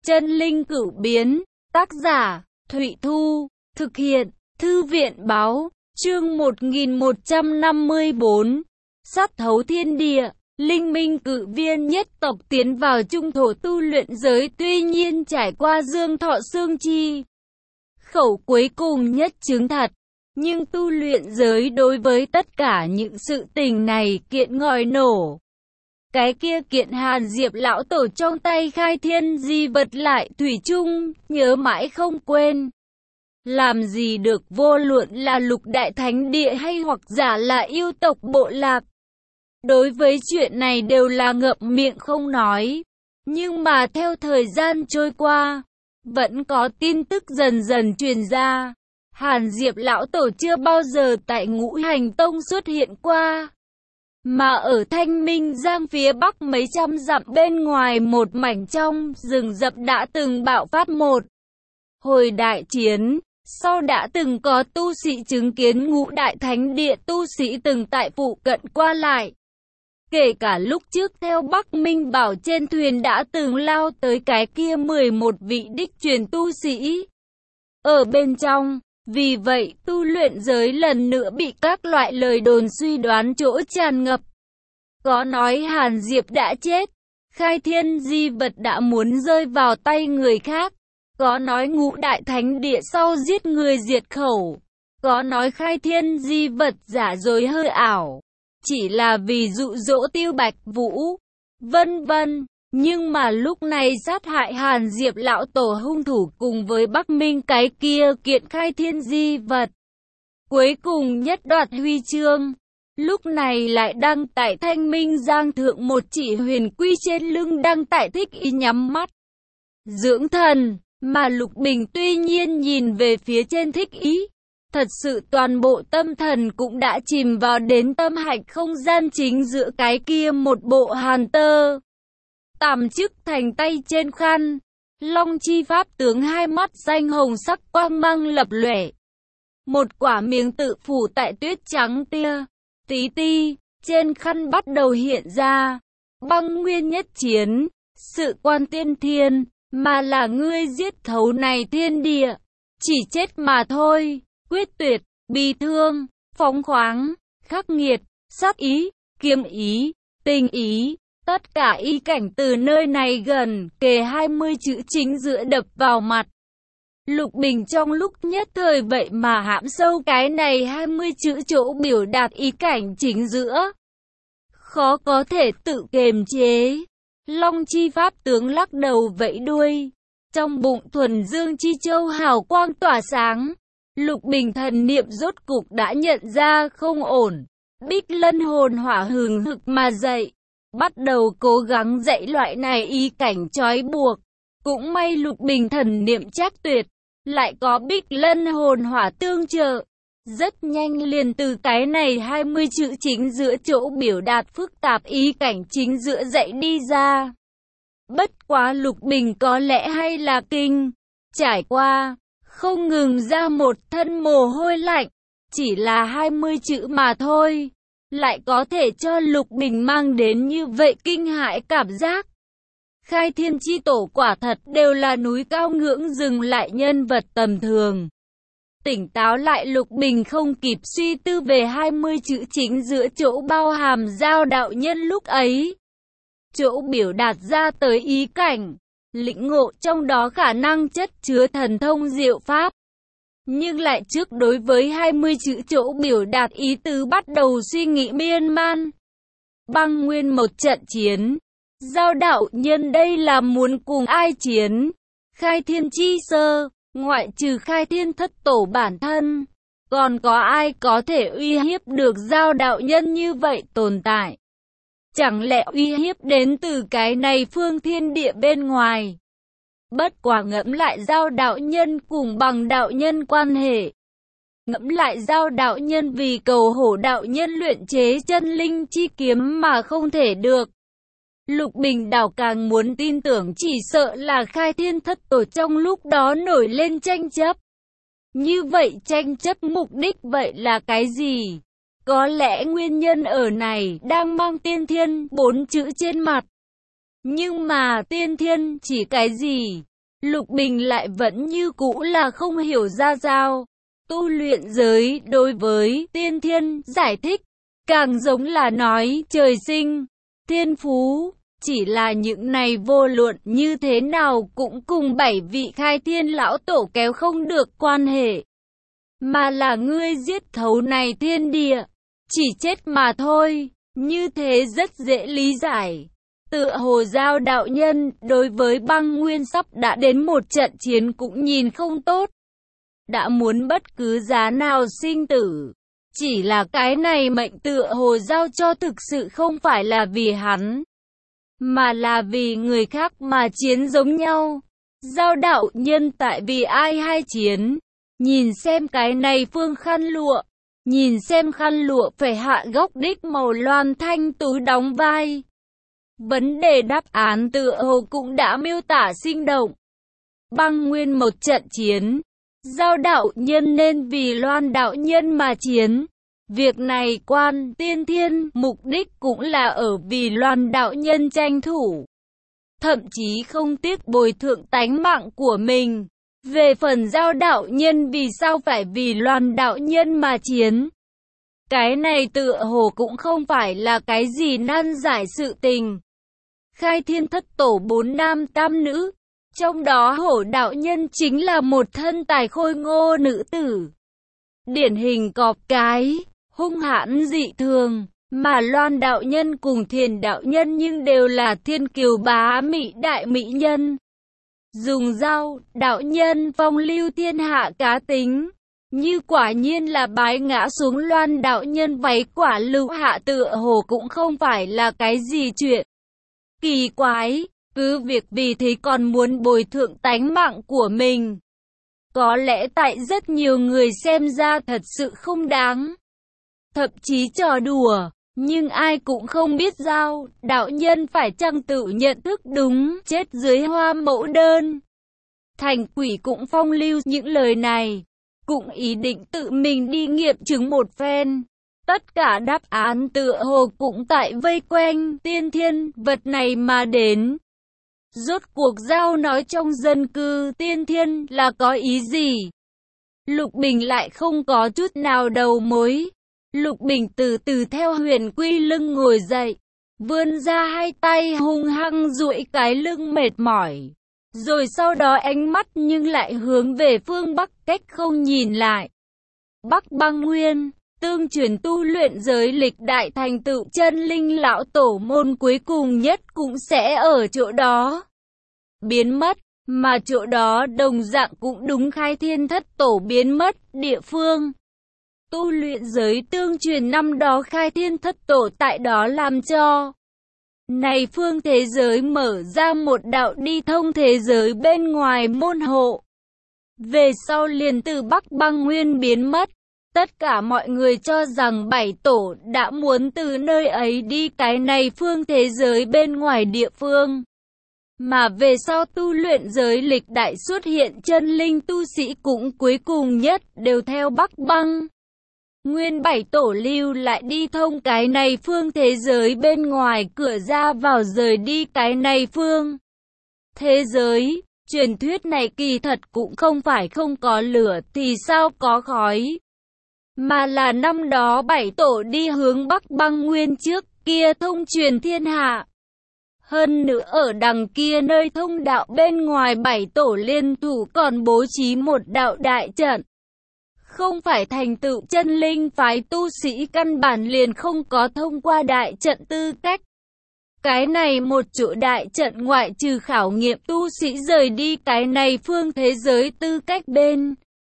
Chân linh cửu biến, tác giả, Thụy Thu, thực hiện, Thư viện báo, chương 1154, sát thấu thiên địa, linh minh cự viên nhất tộc tiến vào trung thổ tu luyện giới, tuy nhiên trải qua dương thọ xương chi. Khẩu cuối cùng nhất chứng thật, nhưng tu luyện giới đối với tất cả những sự tình này kiện ngòi nổ. Cái kia kiện Hàn Diệp lão tổ trong tay khai thiên di vật lại thủy chung, nhớ mãi không quên. Làm gì được, vô luận là lục đại thánh địa hay hoặc giả là yêu tộc bộ lạc. Đối với chuyện này đều là ngậm miệng không nói. Nhưng mà theo thời gian trôi qua, vẫn có tin tức dần dần truyền ra. Hàn Diệp lão tổ chưa bao giờ tại Ngũ Hành Tông xuất hiện qua. Mà ở Thanh Minh Giang phía bắc mấy trăm dặm bên ngoài một mảnh trong rừng rậm đã từng bạo phát một hồi đại chiến. Sau đã từng có tu sĩ chứng kiến Ngũ đại thánh địa tu sĩ từng tại phụ cận qua lại. Kể cả lúc trước theo Bắc Minh Bảo trên thuyền đã từng lao tới cái kia 11 vị đích truyền tu sĩ ở bên trong. Vì vậy, tu luyện giới lần nữa bị các loại lời đồn suy đoán chỗ tràn ngập. Có nói Hàn Diệp đã chết, khai thiên di vật đã muốn rơi vào tay người khác. Có nói Ngũ đại thánh địa sau giết người diệt khẩu. Có nói khai thiên di vật giả dối hơi ảo, chỉ là vì dụ dỗ Tiêu Bạch Vũ, vân vân. Nhưng mà lúc này sát hại Hàn Diệp lão tổ hung thủ cùng với Bắc Minh cái kia kiện khai thiên di vật, cuối cùng nhất đoạt huy chương, lúc này lại đăng tại Thanh Minh Giang thượng một chỉ huyền quy trên lưng đăng tại Thích Ý nhắm mắt dưỡng thần. Mà Lục Bình tuy nhiên nhìn về phía trên Thích Ý, thật sự toàn bộ tâm thần cũng đã chìm vào đến tâm hạch không gian chính giữa cái kia một bộ hàn tơ tàm chức thành tay trên khăn. Long chi pháp tướng hai mắt xanh hồng sắc quang mang lập lòe. Một quả miếng tự phủ tại tuyết trắng tia tí ti trên khăn bắt đầu hiện ra. Băng nguyên nhất chiến, sự quan tiên thiên, mà là ngươi giết thấu này thiên địa. Chỉ chết mà thôi, quyết tuyệt, bi thương, phóng khoáng, khắc nghiệt, sát ý, kiếm ý, tình ý. Tất cả ý cảnh từ nơi này gần kề 20 chữ chính giữa đập vào mặt. Lục Bình trong lúc nhất thời vậy mà hãm sâu cái này 20 chữ chỗ biểu đạt ý cảnh chính giữa. Khó có thể tự kiềm chế. Long chi pháp tướng lắc đầu vẫy đuôi. Trong bụng thuần dương chi châu hào quang tỏa sáng. Lục Bình thần niệm rốt cục đã nhận ra không ổn. Bích lân hồn hỏa hừng hực mà dậy. Bắt đầu cố gắng dạy loại này ý cảnh trói buộc. Cũng may Lục Bình thần niệm chắc tuyệt, lại có Bích lân hồn hỏa tương trợ. Rất nhanh liền từ cái này 20 chữ chính giữa chỗ biểu đạt phức tạp ý cảnh chính giữa dạy đi ra. Bất quá Lục Bình có lẽ hay là kinh, trải qua, không ngừng ra một thân mồ hôi lạnh. Chỉ là 20 chữ mà thôi, lại có thể cho Lục Bình mang đến như vậy kinh hãi cảm giác. Khai thiên chi tổ quả thật đều là núi cao ngưỡng dừng lại nhân vật tầm thường. Tỉnh táo lại Lục Bình không kịp suy tư về 20 chữ chính giữa chỗ bao hàm giao đạo nhân lúc ấy. Chỗ biểu đạt ra tới ý cảnh, lĩnh ngộ trong đó khả năng chất chứa thần thông diệu pháp. Nhưng lại trước đối với 20 chữ chỗ biểu đạt ý tứ bắt đầu suy nghĩ miên man. Băng nguyên một trận chiến. Giao đạo nhân đây là muốn cùng ai chiến? Khai thiên chi sơ, ngoại trừ khai thiên thất tổ bản thân, còn có ai có thể uy hiếp được giao đạo nhân như vậy tồn tại? Chẳng lẽ uy hiếp đến từ cái này phương thiên địa bên ngoài? Bất quả ngẫm lại giao đạo nhân cùng bằng đạo nhân quan hệ. Ngẫm lại giao đạo nhân vì cầu hổ đạo nhân luyện chế chân linh chi kiếm mà không thể được. Lục Bình đảo càng muốn tin tưởng chỉ sợ là khai thiên thất tổ trong lúc đó nổi lên tranh chấp. Như vậy tranh chấp mục đích vậy là cái gì? Có lẽ nguyên nhân ở này đang mang tiên thiên 4 chữ trên mặt. Nhưng mà tiên thiên chỉ cái gì? Lục Bình lại vẫn như cũ là không hiểu ra sao. Tu luyện giới đối với tiên thiên giải thích, càng giống là nói trời sinh, thiên phú. Chỉ là những này vô luận như thế nào cũng cùng 7 vị khai thiên lão tổ kéo không được quan hệ. Mà là ngươi giết thấu này thiên địa, chỉ chết mà thôi, như thế rất dễ lý giải. Tựa hồ Giao đạo nhân đối với Băng Nguyên sắp đã đến một trận chiến cũng nhìn không tốt. Đã muốn bất cứ giá nào sinh tử. Chỉ là cái này mệnh tựa hồ giao cho thực sự không phải là vì hắn, mà là vì người khác mà chiến giống nhau. Giao đạo nhân tại vì ai hai chiến. Nhìn xem cái này phương khăn lụa. Nhìn xem khăn lụa phải hạ góc đích màu loan thanh tú đóng vai. Vấn đề đáp án tựa hồ cũng đã miêu tả sinh động. Băng Nguyên một trận chiến. Giao đạo nhân nên vì Loan đạo nhân mà chiến. Việc này quan tiên thiên, mục đích cũng là ở vì Loan đạo nhân tranh thủ. Thậm chí không tiếc bồi thượng tánh mạng của mình. Về phần Giao đạo nhân vì sao phải vì Loan đạo nhân mà chiến. Cái này tựa hồ cũng không phải là cái gì nan giải sự tình. Khai thiên thất tổ 4 nam tam nữ. Trong đó Hổ đạo nhân chính là một thân tài khôi ngô nữ tử. Điển hình cọp cái, hung hãn dị thường. Mà Loan đạo nhân cùng Thiền đạo nhân nhưng đều là thiên kiều bá mỹ đại mỹ nhân. Dùng Giao đạo nhân phong lưu thiên hạ cá tính. Như quả nhiên là bái ngã xuống Loan đạo nhân váy quả lưu hạ tựa hồ cũng không phải là cái gì chuyện kỳ quái. Cứ việc vì thế còn muốn bồi thượng tánh mạng của mình. Có lẽ tại rất nhiều người xem ra thật sự không đáng. Thậm chí trò đùa. Nhưng ai cũng không biết Giao đạo nhân phải chăng tự nhận thức đúng chết dưới hoa mẫu đơn. Thành quỷ cũng phong lưu những lời này. Cũng ý định tự mình đi nghiệm chứng một phen. Tất cả đáp án tựa hồ cũng tại vây quanh tiên thiên vật này mà đến. Rốt cuộc Giao nói trong dân cư tiên thiên là có ý gì? Lục Bình lại không có chút nào đầu mối. Lục Bình từ từ theo Huyền Quy lưng ngồi dậy. Vươn ra hai tay hung hăng duỗi cái lưng mệt mỏi. Rồi sau đó ánh mắt nhưng lại hướng về phương Bắc cách không nhìn lại. Bắc Băng Nguyên, tương truyền tu luyện giới lịch đại thành tựu chân linh lão tổ môn cuối cùng nhất cũng sẽ ở chỗ đó biến mất, mà chỗ đó đồng dạng cũng đúng khai thiên thất tổ biến mất địa phương. Tu luyện giới tương truyền năm đó khai thiên thất tổ tại đó làm cho này phương thế giới mở ra một đạo đi thông thế giới bên ngoài môn hộ. Về sau liền từ Bắc Băng Nguyên biến mất. Tất cả mọi người cho rằng 7 tổ đã muốn từ nơi ấy đi cái này phương thế giới bên ngoài địa phương. Mà về sau tu luyện giới lịch đại xuất hiện chân linh tu sĩ cũng cuối cùng nhất đều theo Bắc Băng Nguyên 7 tổ lưu lại đi thông cái này phương thế giới bên ngoài cửa ra vào rời đi cái này phương thế giới. Truyền thuyết này kỳ thật cũng không phải không có lửa thì sao có khói. Mà là năm đó 7 tổ đi hướng Bắc Băng Nguyên trước kia thông truyền thiên hạ. Hơn nữa ở đằng kia nơi thông đạo bên ngoài 7 tổ liên thủ còn bố trí một đạo đại trận. Không phải thành tựu chân linh phái tu sĩ căn bản liền không có thông qua đại trận tư cách. Cái này một chỗ đại trận ngoại trừ khảo nghiệm tu sĩ rời đi cái này phương thế giới tư cách bên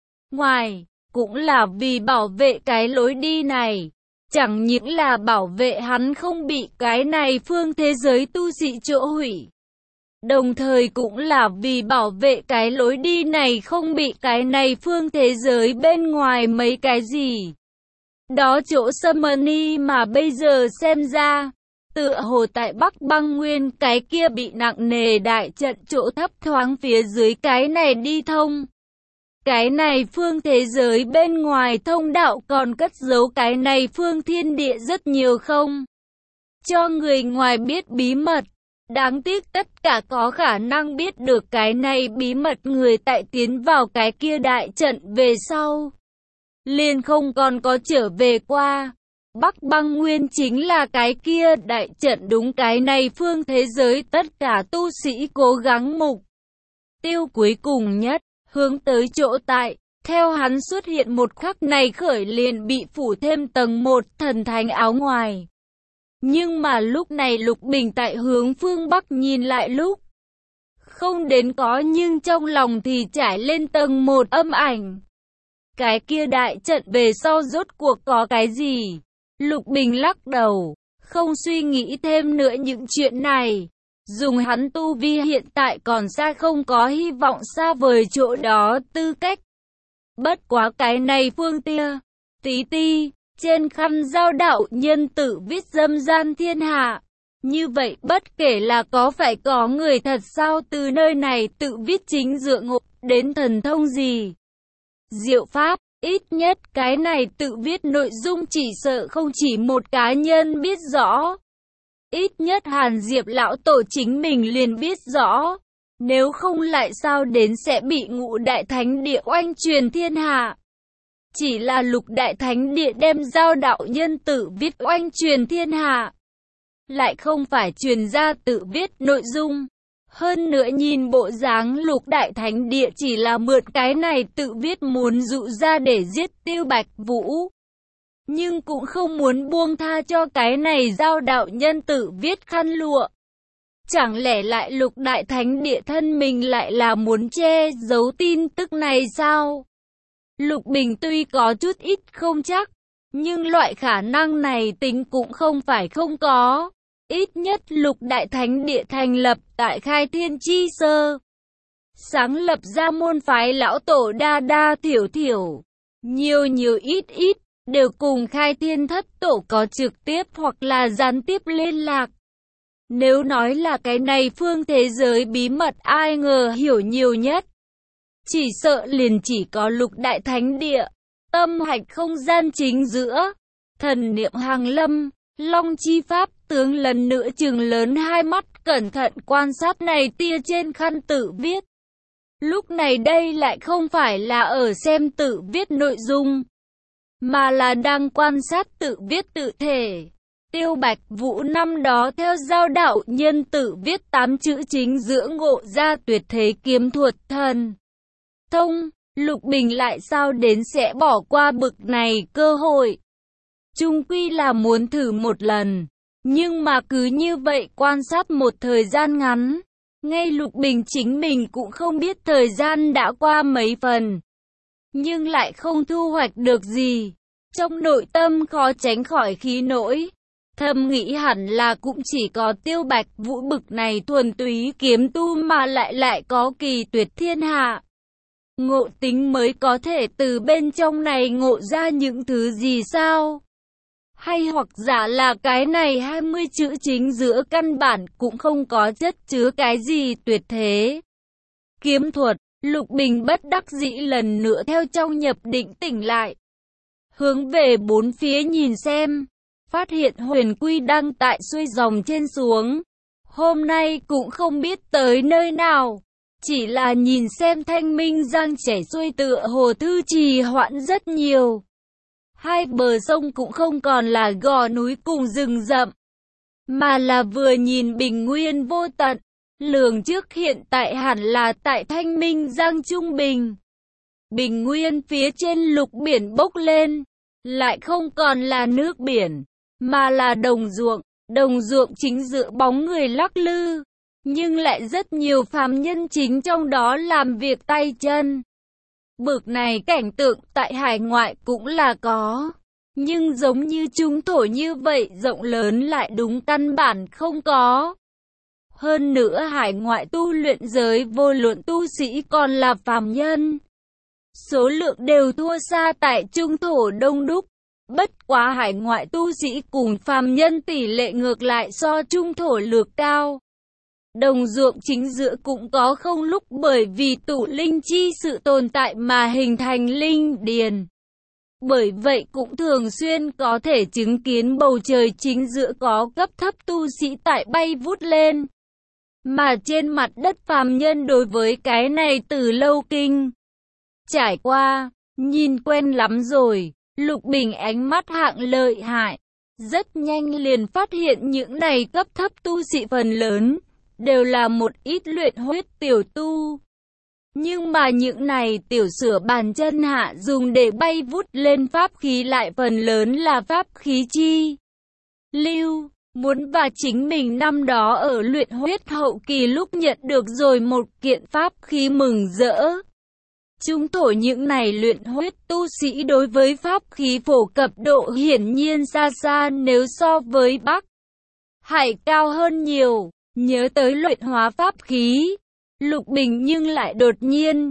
ngoài, cũng là vì bảo vệ cái lối đi này. Chẳng những là bảo vệ hắn không bị cái này phương thế giới tu sĩ chỗ hủy. Đồng thời cũng là vì bảo vệ cái lối đi này không bị cái này phương thế giới bên ngoài mấy cái gì. Đó chỗ Summoning mà bây giờ xem ra, tựa hồ tại Bắc Băng Nguyên cái kia bị nặng nề đại trận chỗ thấp thoáng phía dưới cái này đi thông. Cái này phương thế giới bên ngoài thông đạo còn cất giấu cái này phương thiên địa rất nhiều không cho người ngoài biết bí mật. Đáng tiếc tất cả có khả năng biết được cái này bí mật người tại tiến vào cái kia đại trận về sau, liền không còn có trở về qua. Bắc Băng Nguyên chính là cái kia đại trận, đúng cái này phương thế giới tất cả tu sĩ cố gắng mục tiêu cuối cùng nhất, hướng tới chỗ tại. Theo hắn xuất hiện một khắc này khởi liền bị phủ thêm tầng một thần thánh áo ngoài. Nhưng mà lúc này Lục Bình tại hướng phương Bắc nhìn lại lúc không đến có, nhưng trong lòng thì trải lên tầng một âm ảnh. Cái kia đại trận về sau rốt cuộc có cái gì? Lục Bình lắc đầu, không suy nghĩ thêm nữa những chuyện này. Dùng hắn tu vi hiện tại còn xa, không có hy vọng xa vời chỗ đó tư cách. Bất quá cái này phương tia, tí ti, trên khăn giao đạo nhân tự viết dâm gian thiên hạ. Như vậy bất kể là có phải có người thật sao từ nơi này tự viết chính dựa ngộ đến thần thông gì. Diệu pháp, ít nhất cái này tự viết nội dung chỉ sợ không chỉ một cá nhân biết rõ. Ít nhất Hàn Diệp lão tổ chính mình liền biết rõ. Nếu không lại sao đến sẽ bị Ngũ Đại Thánh Địa oanh truyền thiên hạ. Chỉ là Lục Đại Thánh Địa đem giao đạo nhân tự viết oanh truyền thiên hạ, lại không phải truyền ra tự viết nội dung. Hơn nữa nhìn bộ dáng Lục Đại Thánh Địa chỉ là mượn cái này tự viết muốn dụ ra để giết Tiêu Bạch Vũ, nhưng cũng không muốn buông tha cho cái này giao đạo nhân tự viết khăn lụa. Chẳng lẽ lại Lục Đại Thánh Địa thân mình lại là muốn che giấu tin tức này sao? Lục Bình tuy có chút ít không chắc, nhưng loại khả năng này tính cũng không phải không có. Ít nhất Lục Đại Thánh Địa thành lập tại Khai Thiên Chi Sơ, sáng lập ra môn phái lão tổ đa đa thiểu thiểu, nhiều nhiều ít ít, đều cùng Khai Thiên Thất Tổ có trực tiếp hoặc là gián tiếp liên lạc. Nếu nói là cái này phương thế giới bí mật ai ngờ hiểu nhiều nhất, chỉ sợ liền chỉ có Lục Đại Thánh Địa. Tâm hạch không gian chính giữa, thần niệm hàng lâm, Long Chi Pháp tướng lần nữa trừng lớn hai mắt cẩn thận quan sát này tia trên khăn tự viết. Lúc này đây lại không phải là ở xem tự viết nội dung, mà là đang quan sát tự viết tự thể. Tiêu Bạch Vũ năm đó theo giao đạo nhân tự viết 8 chữ chính giữa ngộ ra tuyệt thế kiếm thuật thần thông, Lục Bình lại sao đến sẽ bỏ qua bực này cơ hội. Chung quy là muốn thử một lần, nhưng mà cứ như vậy quan sát một thời gian ngắn, ngay Lục Bình chính mình cũng không biết thời gian đã qua mấy phần, nhưng lại không thu hoạch được gì. Trong nội tâm khó tránh khỏi khí nỗi, thầm nghĩ hẳn là cũng chỉ có Tiêu Bạch Vũ bực này thuần túy kiếm tu mà lại có kỳ tuyệt thiên hạ ngộ tính mới có thể từ bên trong này ngộ ra những thứ gì sao? Hay hoặc giả là cái này 20 chữ chính giữa căn bản cũng không có chất chứa cái gì tuyệt thế kiếm thuật. Lục Bình bất đắc dĩ lần nữa theo trong nhập định tỉnh lại, hướng về bốn phía nhìn xem, phát hiện Huyền Quy đang tại xuôi dòng trên xuống. Hôm nay cũng không biết tới nơi nào, chỉ là nhìn xem thanh minh giang chảy xuôi tựa hồ thư trì hoãn rất nhiều. Hai bờ sông cũng không còn là gò núi cùng rừng rậm, mà là vừa nhìn bình nguyên vô tận. Lường trước hiện tại hẳn là tại thanh minh giang trung bình. Bình nguyên phía trên lục biển bốc lên, lại không còn là nước biển, mà là đồng ruộng. Đồng ruộng chính giữa bóng người lắc lư, nhưng lại rất nhiều phàm nhân chính trong đó làm việc tay chân. Bực này cảnh tượng tại hải ngoại cũng là có, nhưng giống như trung thổ như vậy rộng lớn lại đúng căn bản không có. Hơn nữa hải ngoại tu luyện giới vô luận tu sĩ còn là phàm nhân, số lượng đều thua xa tại trung thổ đông đúc. Bất quá hải ngoại tu sĩ cùng phàm nhân tỷ lệ ngược lại so trung thổ lược cao. Đồng ruộng chính giữa cũng có không lúc bởi vì tụ linh chi sự tồn tại mà hình thành linh điền. Bởi vậy cũng thường xuyên có thể chứng kiến bầu trời chính giữa có cấp thấp tu sĩ tại bay vút lên. Mà trên mặt đất phàm nhân đối với cái này từ lâu kinh trải qua, nhìn quen lắm rồi. Lục Bình ánh mắt hạng lợi hại, rất nhanh liền phát hiện những này cấp thấp tu sĩ phần lớn đều là một ít luyện huyết tiểu tu. Nhưng mà những này tiểu sửa bàn chân hạ dùng để bay vút lên pháp khí lại phần lớn là pháp khí chi lưu. Muốn và chính mình năm đó ở luyện huyết hậu kỳ lúc nhận được rồi một kiện pháp khí mừng rỡ. Chúng thổ những này luyện huyết tu sĩ đối với pháp khí phổ cập độ hiển nhiên xa xa nếu so với Bắc Hải cao hơn nhiều. Nhớ tới luyện hóa pháp khí, Lục Bình nhưng lại đột nhiên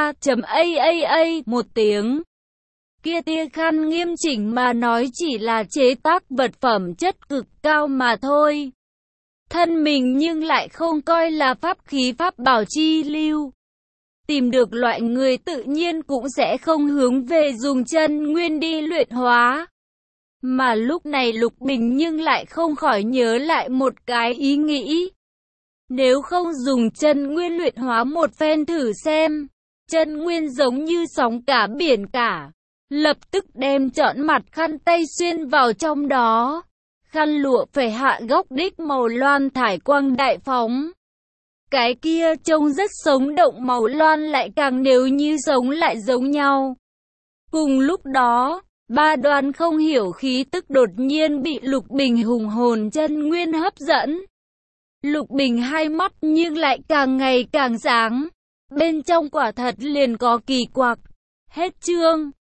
một tiếng. Kia tia khăn nghiêm chỉnh mà nói chỉ là chế tác vật phẩm chất cực cao mà thôi. Thân mình nhưng lại không coi là pháp khí pháp bảo chi lưu. Tìm được loại người tự nhiên cũng sẽ không hướng về dùng chân nguyên đi luyện hóa. Mà lúc này Lục Bình nhưng lại không khỏi nhớ lại một cái ý nghĩ. Nếu không dùng chân nguyên luyện hóa một phen thử xem, chân nguyên giống như sóng cả biển cả. Lập tức đem trọn mặt khăn tay xuyên vào trong đó. Khăn lụa phải hạ góc đích màu loan thải quang đại phóng. Cái kia trông rất sống động màu loan lại càng nếu như sống lại giống nhau. Cùng lúc đó, ba đoàn không hiểu khí tức đột nhiên bị Lục Bình hùng hồn chân nguyên hấp dẫn. Lục Bình hai mắt nhưng lại càng ngày càng sáng. Bên trong quả thật liền có kỳ quặc. Hết chương.